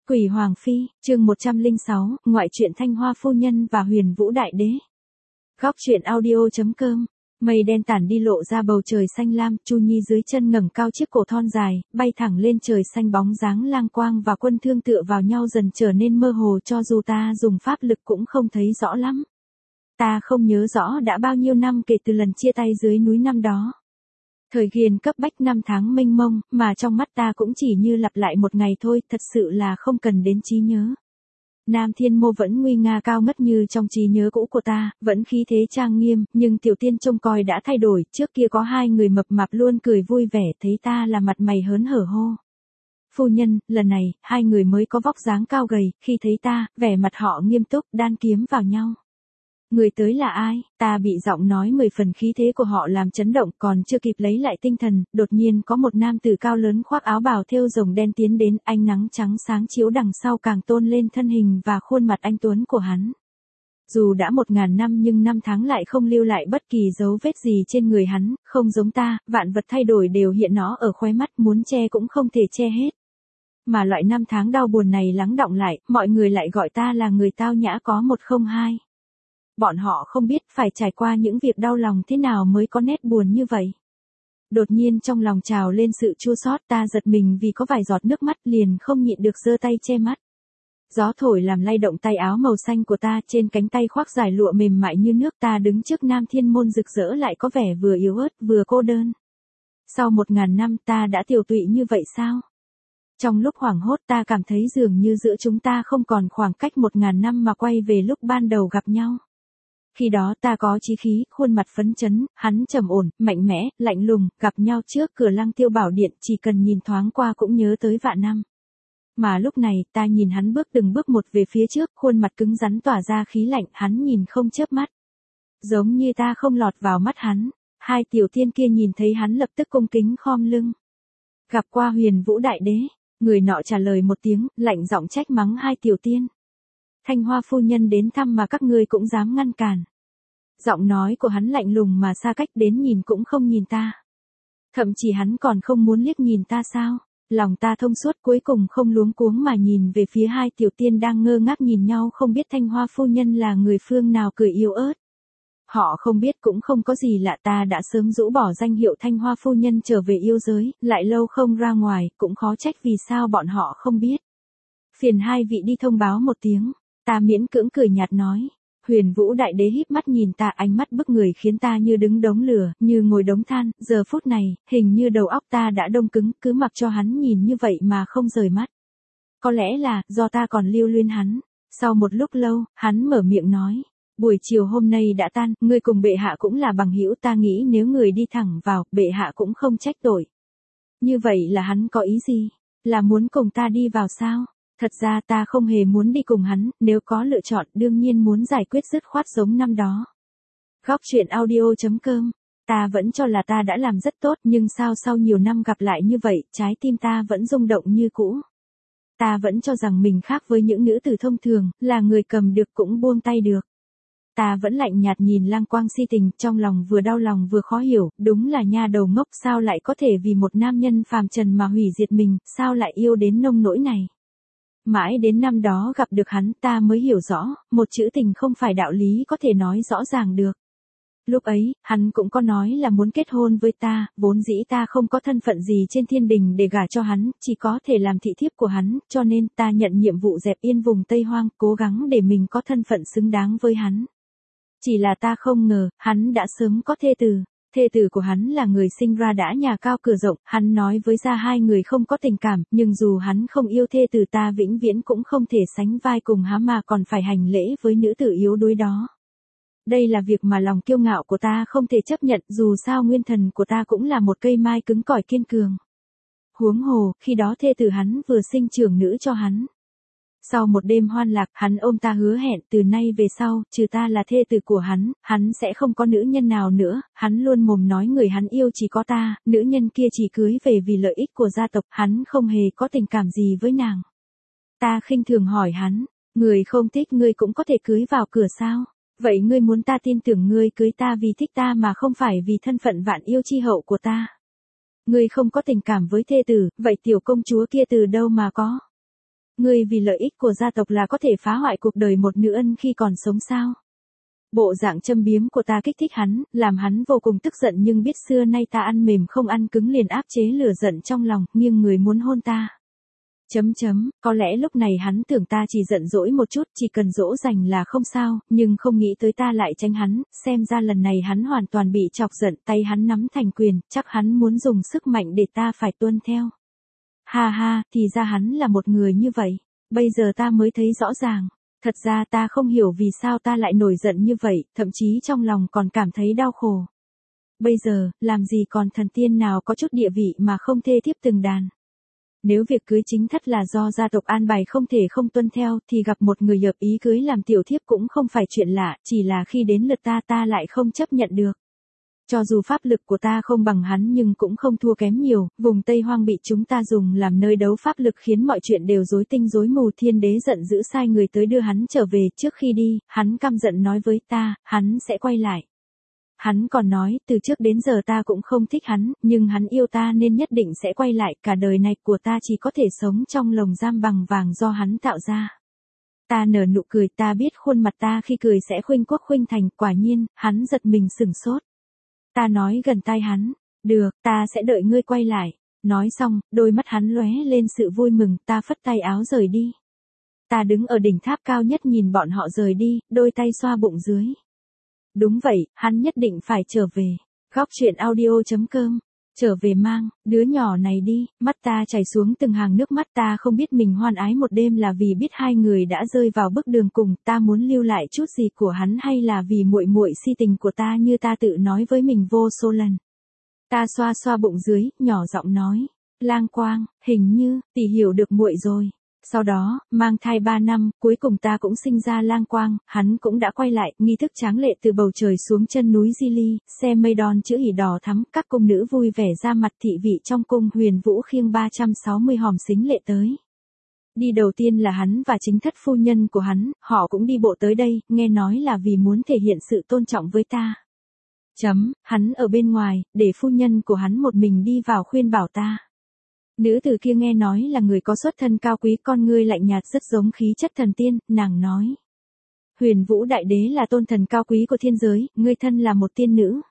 Quỷ Hoàng Phi, chương 106, ngoại truyện Thanh Hoa Phu Nhân và Huyền Vũ Đại Đế. Góc truyện audio.com. Mây đen tản đi lộ ra bầu trời xanh lam, Chu Nhi dưới chân ngẩng cao chiếc cổ thon dài, bay thẳng lên trời xanh, bóng dáng lang quang và quân thương tựa vào nhau dần trở nên mơ hồ, cho dù ta dùng pháp lực cũng không thấy rõ lắm. Ta không nhớ rõ đã bao nhiêu năm kể từ lần chia tay dưới núi năm đó. Thời gian cấp bách, năm tháng mênh mông, mà trong mắt ta cũng chỉ như lặp lại một ngày thôi, thật sự là không cần đến trí nhớ. Nam Thiên Mô vẫn nguy nga cao ngất như trong trí nhớ cũ của ta, vẫn khí thế trang nghiêm, nhưng Tiểu Tiên trông coi đã thay đổi, trước kia có hai người mập mạp luôn cười vui vẻ, thấy ta là mặt mày hớn hở hô. Phu nhân, lần này, hai người mới có vóc dáng cao gầy, khi thấy ta, vẻ mặt họ nghiêm túc, đan kiếm vào nhau. Người tới là ai? Ta bị giọng nói 10 phần khí thế của họ làm chấn động, còn chưa kịp lấy lại tinh thần, đột nhiên có một nam tử cao lớn khoác áo bào thêu rồng đen tiến đến, ánh nắng trắng sáng chiếu đằng sau càng tôn lên thân hình và khuôn mặt anh tuấn của hắn. Dù đã 1000 năm nhưng năm tháng lại không lưu lại bất kỳ dấu vết gì trên người hắn, không giống ta, vạn vật thay đổi đều hiện nó ở khóe mắt, muốn che cũng không thể che hết. Mà loại năm tháng đau buồn này lắng đọng lại, mọi người lại gọi ta là người tao nhã có 102. Bọn họ không biết phải trải qua những việc đau lòng thế nào mới có nét buồn như vậy. Đột nhiên trong lòng trào lên sự chua xót, ta giật mình vì có vài giọt nước mắt, liền không nhịn được giơ tay che mắt. Gió thổi làm lay động tay áo màu xanh của ta, trên cánh tay khoác dài lụa mềm mại như nước, ta đứng trước Nam Thiên Môn rực rỡ lại có vẻ vừa yếu ớt vừa cô đơn. Sau 1000 năm ta đã tiều tụy như vậy sao? Trong lúc hoảng hốt ta cảm thấy dường như giữa chúng ta không còn khoảng cách 1000 năm mà quay về lúc ban đầu gặp nhau. Khi đó ta có chí khí, khuôn mặt phấn chấn, hắn trầm ổn, mạnh mẽ, lạnh lùng, gặp nhau trước cửa Lăng Tiêu Bảo Điện, chỉ cần nhìn thoáng qua cũng nhớ tới vạn năm. Mà lúc này, ta nhìn hắn bước từng bước một về phía trước, khuôn mặt cứng rắn tỏa ra khí lạnh, hắn nhìn không chớp mắt. Giống như ta không lọt vào mắt hắn. Hai tiểu tiên kia nhìn thấy hắn lập tức cung kính khom lưng. Gặp qua Huyền Vũ Đại Đế, người nọ trả lời một tiếng, lạnh giọng trách mắng hai tiểu tiên. Thanh Hoa phu nhân đến thăm mà các ngươi cũng dám ngăn cản. Giọng nói của hắn lạnh lùng mà xa cách đến nhìn cũng không nhìn ta. Thậm chí hắn còn không muốn liếc nhìn ta sao? Lòng ta thông suốt, cuối cùng không luống cuống mà nhìn về phía hai tiểu tiên đang ngơ ngác nhìn nhau, không biết Thanh Hoa phu nhân là người phương nào, cười yếu ớt. Họ không biết cũng không có gì lạ, ta đã sớm rũ bỏ danh hiệu Thanh Hoa phu nhân trở về yêu giới, lại lâu không ra ngoài, cũng khó trách vì sao bọn họ không biết. Phiền hai vị đi thông báo một tiếng. Ta miễn cưỡng cười nhạt nói. Huyền Vũ Đại Đế híp mắt nhìn ta, ánh mắt bức người khiến ta như đứng đống lửa, như ngồi đống than, giờ phút này, hình như đầu óc ta đã đông cứng, cứ mặc cho hắn nhìn như vậy mà không rời mắt. Có lẽ là, do ta còn lưu luyến hắn. Sau một lúc lâu, hắn mở miệng nói. Buổi chiều hôm nay đã tan, ngươi cùng bệ hạ cũng là bằng hữu, ta nghĩ nếu người đi thẳng vào, bệ hạ cũng không trách tội. Như vậy là hắn có ý gì? Là muốn cùng ta đi vào sao? Thật ra ta không hề muốn đi cùng hắn, nếu có lựa chọn đương nhiên muốn giải quyết dứt khoát giống năm đó. Góc truyện audio.com. Ta vẫn cho là ta đã làm rất tốt, nhưng sao sau nhiều năm gặp lại như vậy, trái tim ta vẫn rung động như cũ. Ta vẫn cho rằng mình khác với những nữ tử thông thường, là người cầm được cũng buông tay được. Ta vẫn lạnh nhạt nhìn Lăng Quang si tình, trong lòng vừa đau lòng vừa khó hiểu, đúng là nha đầu ngốc, sao lại có thể vì một nam nhân phàm trần mà hủy diệt mình, sao lại yêu đến nông nỗi này. Mãi đến năm đó gặp được hắn ta mới hiểu rõ, một chữ tình không phải đạo lý có thể nói rõ ràng được. Lúc ấy, hắn cũng có nói là muốn kết hôn với ta, vốn dĩ ta không có thân phận gì trên thiên đình để gả cho hắn, chỉ có thể làm thị thiếp của hắn, cho nên ta nhận nhiệm vụ dẹp yên vùng Tây Hoang, cố gắng để mình có thân phận xứng đáng với hắn. Chỉ là ta không ngờ, hắn đã sớm có thê tử. Thê tử của hắn là người sinh ra đã nhà cao cửa rộng, hắn nói với ra hai người không có tình cảm, nhưng dù hắn không yêu thê tử ta vĩnh viễn cũng không thể sánh vai cùng hắn mà còn phải hành lễ với nữ tử yếu đuối đó. Đây là việc mà lòng kiêu ngạo của ta không thể chấp nhận, dù sao nguyên thần của ta cũng là một cây mai cứng cỏi kiên cường. Huống hồ, khi đó thê tử hắn vừa sinh trưởng nữ cho hắn. Sau một đêm hoan lạc, hắn ôm ta hứa hẹn từ nay về sau, trừ ta là thê tử của hắn sẽ không có nữ nhân nào nữa, hắn luôn mồm nói người hắn yêu chỉ có ta, nữ nhân kia chỉ cưới về vì lợi ích của gia tộc, hắn không hề có tình cảm gì với nàng. Ta khinh thường hỏi hắn, người không thích ngươi cũng có thể cưới vào cửa sao? Vậy ngươi muốn ta tin tưởng ngươi cưới ta vì thích ta mà không phải vì thân phận vạn yêu chi hậu của ta? Ngươi không có tình cảm với thê tử, vậy tiểu công chúa kia từ đâu mà có? Ngươi vì lợi ích của gia tộc là có thể phá hoại cuộc đời một nữ ân khi còn sống sao? Bộ dạng châm biếm của ta kích thích hắn, làm hắn vô cùng tức giận nhưng biết xưa nay ta ăn mềm không ăn cứng liền áp chế lửa giận trong lòng, nghiêng người muốn hôn ta. Có lẽ lúc này hắn tưởng ta chỉ giận dỗi một chút, chỉ cần dỗ dành là không sao, nhưng không nghĩ tới ta lại tránh hắn, xem ra lần này hắn hoàn toàn bị chọc giận, tay hắn nắm thành quyền, chắc hắn muốn dùng sức mạnh để ta phải tuân theo. Ha ha, thì ra hắn là một người như vậy, bây giờ ta mới thấy rõ ràng. Thật ra ta không hiểu vì sao ta lại nổi giận như vậy, thậm chí trong lòng còn cảm thấy đau khổ. Bây giờ, làm gì còn thần tiên nào có chút địa vị mà không thê thiếp từng đàn. Nếu việc cưới chính thất là do gia tộc an bài không thể không tuân theo thì gặp một người hợp ý cưới làm tiểu thiếp cũng không phải chuyện lạ, chỉ là khi đến lượt ta lại không chấp nhận được. Cho dù pháp lực của ta không bằng hắn nhưng cũng không thua kém nhiều, vùng Tây Hoang bị chúng ta dùng làm nơi đấu pháp lực khiến mọi chuyện đều rối tinh rối mù. Thiên đế giận dữ sai người tới đưa hắn trở về, trước khi đi, hắn căm giận nói với ta, hắn sẽ quay lại. Hắn còn nói, từ trước đến giờ ta cũng không thích hắn, nhưng hắn yêu ta nên nhất định sẽ quay lại, cả đời này của ta chỉ có thể sống trong lồng giam bằng vàng do hắn tạo ra. Ta nở nụ cười, ta biết khuôn mặt ta khi cười sẽ khuynh quốc khuynh thành, quả nhiên, hắn giật mình sửng sốt. Ta nói gần tai hắn, được, ta sẽ đợi ngươi quay lại. Nói xong, đôi mắt hắn lóe lên sự vui mừng, ta phất tay áo rời đi. Ta đứng ở đỉnh tháp cao nhất nhìn bọn họ rời đi, đôi tay xoa bụng dưới. Đúng vậy, hắn nhất định phải trở về. Góc truyện audio.com. Trở về mang, đứa nhỏ này đi, mắt ta chảy xuống từng hàng nước mắt. Ta không biết mình hoan ái một đêm là vì biết hai người đã rơi vào bước đường cùng, ta muốn lưu lại chút gì của hắn hay là vì muội muội si tình của ta như ta tự nói với mình vô số lần. Ta xoa xoa bụng dưới, nhỏ giọng nói, Lang Quang, hình như, tỷ hiểu được muội rồi. Sau đó, mang thai 3 năm, cuối cùng ta cũng sinh ra Lang Quang, hắn cũng đã quay lại, nghi thức tráng lệ từ bầu trời xuống chân núi Di Ly, xe mây đon chữ hỉ đỏ thắm, các cung nữ vui vẻ ra mặt thị vị trong cung. Huyền Vũ khiêng 360 hòm xính lệ tới. Đi đầu tiên là hắn và chính thất phu nhân của hắn, họ cũng đi bộ tới đây, nghe nói là vì muốn thể hiện sự tôn trọng với ta. Hắn ở bên ngoài, để phu nhân của hắn một mình đi vào khuyên bảo ta. Nữ tử kia nghe nói là người có xuất thân cao quý, con ngươi lạnh nhạt rất giống khí chất thần tiên, nàng nói. Huyền Vũ Đại Đế là tôn thần cao quý của thiên giới, ngươi thân là một tiên nữ.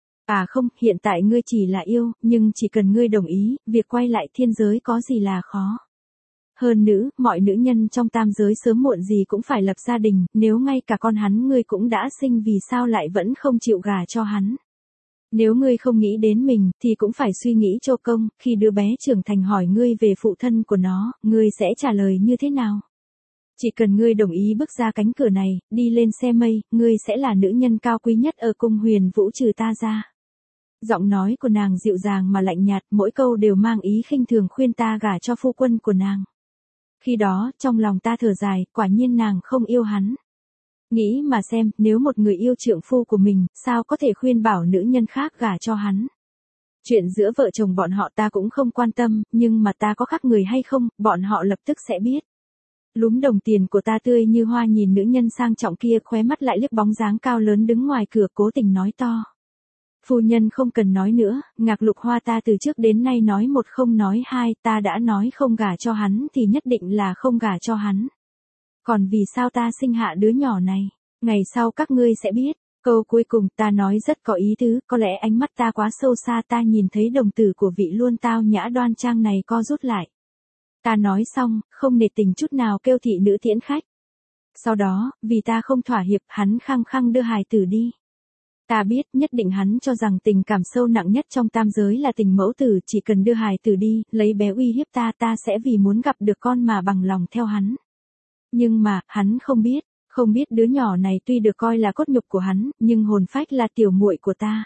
À không, hiện tại ngươi chỉ là yêu, nhưng chỉ cần ngươi đồng ý, việc quay lại thiên giới có gì là khó. Hơn nữa, mọi nữ nhân trong tam giới sớm muộn gì cũng phải lập gia đình, nếu ngay cả con hắn ngươi cũng đã sinh vì sao lại vẫn không chịu gả cho hắn. Nếu ngươi không nghĩ đến mình, thì cũng phải suy nghĩ cho công, khi đứa bé trưởng thành hỏi ngươi về phụ thân của nó, ngươi sẽ trả lời như thế nào? Chỉ cần ngươi đồng ý bước ra cánh cửa này, đi lên xe mây, ngươi sẽ là nữ nhân cao quý nhất ở cung Huyền Vũ trừ ta ra. Giọng nói của nàng dịu dàng mà lạnh nhạt, mỗi câu đều mang ý khinh thường khuyên ta gả cho phu quân của nàng. Khi đó, trong lòng ta thở dài, quả nhiên nàng không yêu hắn. Nghĩ mà xem, nếu một người yêu trượng phu của mình, sao có thể khuyên bảo nữ nhân khác gả cho hắn. Chuyện giữa vợ chồng bọn họ ta cũng không quan tâm, nhưng mà ta có khác người hay không, bọn họ lập tức sẽ biết. Lúm đồng tiền của ta tươi như hoa nhìn nữ nhân sang trọng kia, khóe mắt lại liếc bóng dáng cao lớn đứng ngoài cửa, cố tình nói to. Phu nhân không cần nói nữa, Ngạc Lục Hoa ta từ trước đến nay nói một không nói hai, ta đã nói không gả cho hắn thì nhất định là không gả cho hắn. Còn vì sao ta sinh hạ đứa nhỏ này, ngày sau các ngươi sẽ biết. Câu cuối cùng ta nói rất có ý tứ, có lẽ ánh mắt ta quá sâu xa, ta nhìn thấy đồng tử của vị luôn tao nhã đoan trang này co rút lại. Ta nói xong, không nể tình chút nào kêu thị nữ tiễn khách. Sau đó, vì ta không thỏa hiệp, hắn khăng khăng đưa hài tử đi. Ta biết, nhất định hắn cho rằng tình cảm sâu nặng nhất trong tam giới là tình mẫu tử, chỉ cần đưa hài tử đi, lấy bé uy hiếp ta, ta sẽ vì muốn gặp được con mà bằng lòng theo hắn. Nhưng mà, hắn không biết đứa nhỏ này tuy được coi là cốt nhục của hắn, nhưng hồn phách là tiểu muội của ta.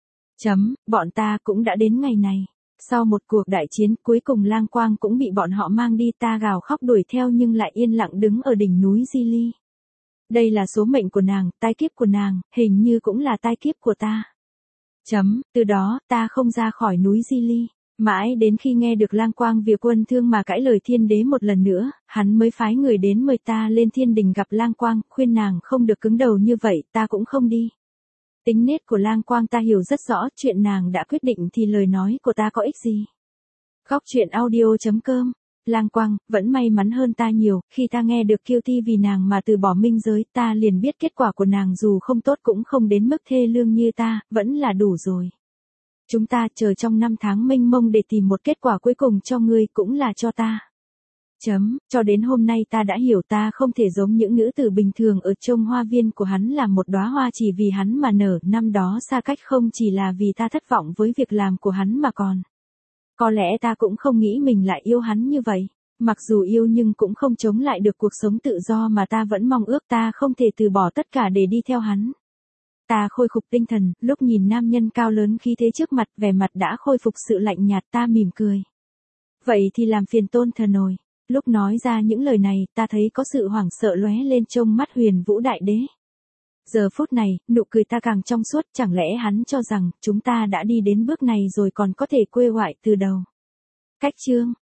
Bọn ta cũng đã đến ngày này. Sau một cuộc đại chiến, cuối cùng Lang Quang cũng bị bọn họ mang đi, ta gào khóc đuổi theo nhưng lại yên lặng đứng ở đỉnh núi Di Ly. Đây là số mệnh của nàng, tai kiếp của nàng, hình như cũng là tai kiếp của ta. Từ đó, ta không ra khỏi núi Di Ly. Mãi đến khi nghe được Lang Quang vì quân thương mà cãi lời thiên đế một lần nữa, hắn mới phái người đến mời ta lên thiên đình gặp Lang Quang, khuyên nàng không được cứng đầu như vậy, ta cũng không đi. Tính nết của Lang Quang ta hiểu rất rõ, chuyện nàng đã quyết định thì lời nói của ta có ích gì. Góc truyện audio.com Lang Quang, vẫn may mắn hơn ta nhiều, khi ta nghe được Kiêu Thi vì nàng mà từ bỏ minh giới, ta liền biết kết quả của nàng dù không tốt cũng không đến mức thê lương như ta, vẫn là đủ rồi. Chúng ta chờ trong 5 tháng mênh mông để tìm một kết quả cuối cùng cho ngươi cũng là cho ta. Cho đến hôm nay ta đã hiểu ta không thể giống những nữ tử bình thường ở trong hoa viên của hắn là một đóa hoa chỉ vì hắn mà nở, năm đó xa cách không chỉ là vì ta thất vọng với việc làm của hắn mà còn. Có lẽ ta cũng không nghĩ mình lại yêu hắn như vậy, mặc dù yêu nhưng cũng không chống lại được cuộc sống tự do mà ta vẫn mong ước, ta không thể từ bỏ tất cả để đi theo hắn. Ta khôi phục tinh thần, lúc nhìn nam nhân cao lớn khí thế trước mặt, vẻ mặt đã khôi phục sự lạnh nhạt, ta mỉm cười. Vậy thì làm phiền Tôn Thần rồi. Lúc nói ra những lời này, ta thấy có sự hoảng sợ lóe lên trong mắt Huyền Vũ Đại Đế. Giờ phút này, nụ cười ta càng trong suốt, chẳng lẽ hắn cho rằng, chúng ta đã đi đến bước này rồi còn có thể quê ngoại từ đầu. Cách chương